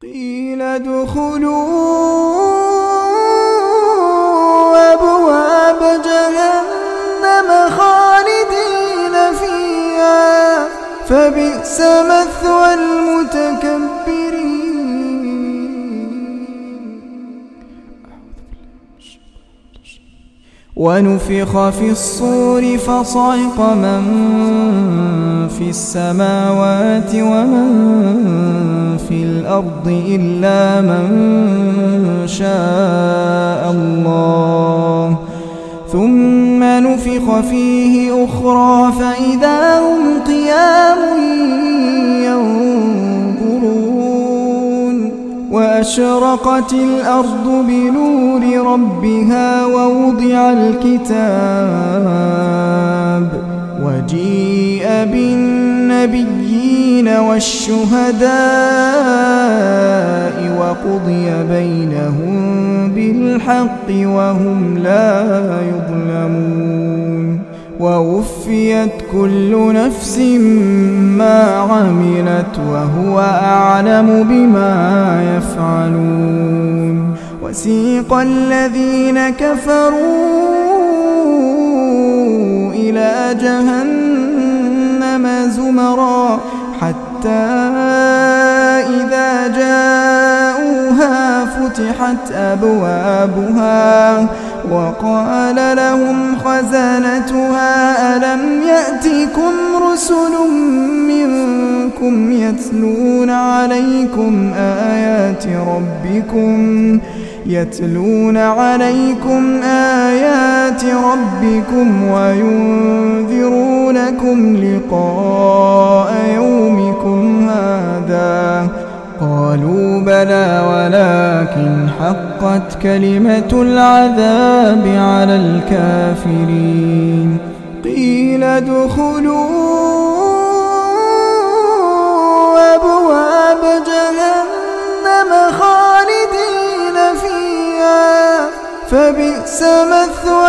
قيل ادخلوا أبواب جهنم خالدين فيها فبئس مثوى المتكبرين. ونفخ في الصور فصعق من في السماوات ومن في الأرض إلا من شاء الله ثم نفخ فيه أخرى فإذا هم قيام ينظرون. وأشرقت الأرض بنور ربها ووضع الكتاب وجيء بالنبيين والشهداء وقضي بينهم بالحق وهم لا يظلمون. ووفيت كل نفس ما عملت وهو أعلم بما يفعلون. وسيق الذين كفروا إلى جهنم زمرا حتى إذا جاءوها فتحت أبوابها وقال لهم خزنتها ألم يأتكم رسل منكم يتلون عليكم آيات ربكم وينذرونكم لقاء يومكم هذا قالوا بلى ولكن حقت كلمة العذاب على الكافرين. قيل ادخلوا أبواب جهنم خالدين فيها فبئس مثوى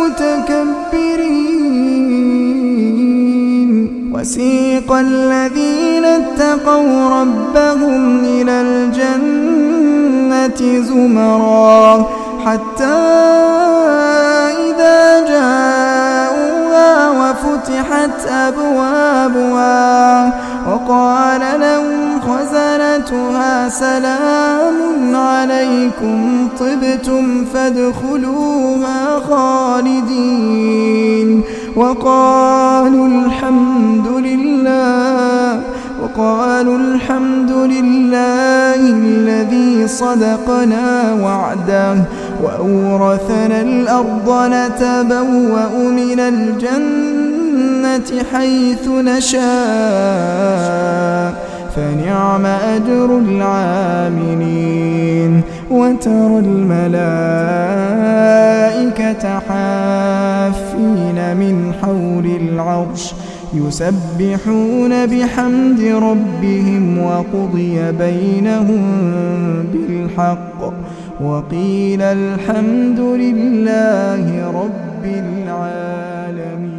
المتكبرين. وسيق الذين اتقوا ربهم إلى الجنة زمرا حتى إذا جاءوها وفتحت أبوابها وقال لهم خزنتها سلام عليكم طبتم فادخلوها خالدين. وقالوا الحمد لله الذي صدقنا وعده وأورثنا الأرض نتبوأ من الجنة حيث نشاء فنعم أجر العاملين. وترى الملائكة حافين من حول العرش يسبحون بحمد ربهم وقضي بينهم بالحق وقيل الحمد لله رب العالمين.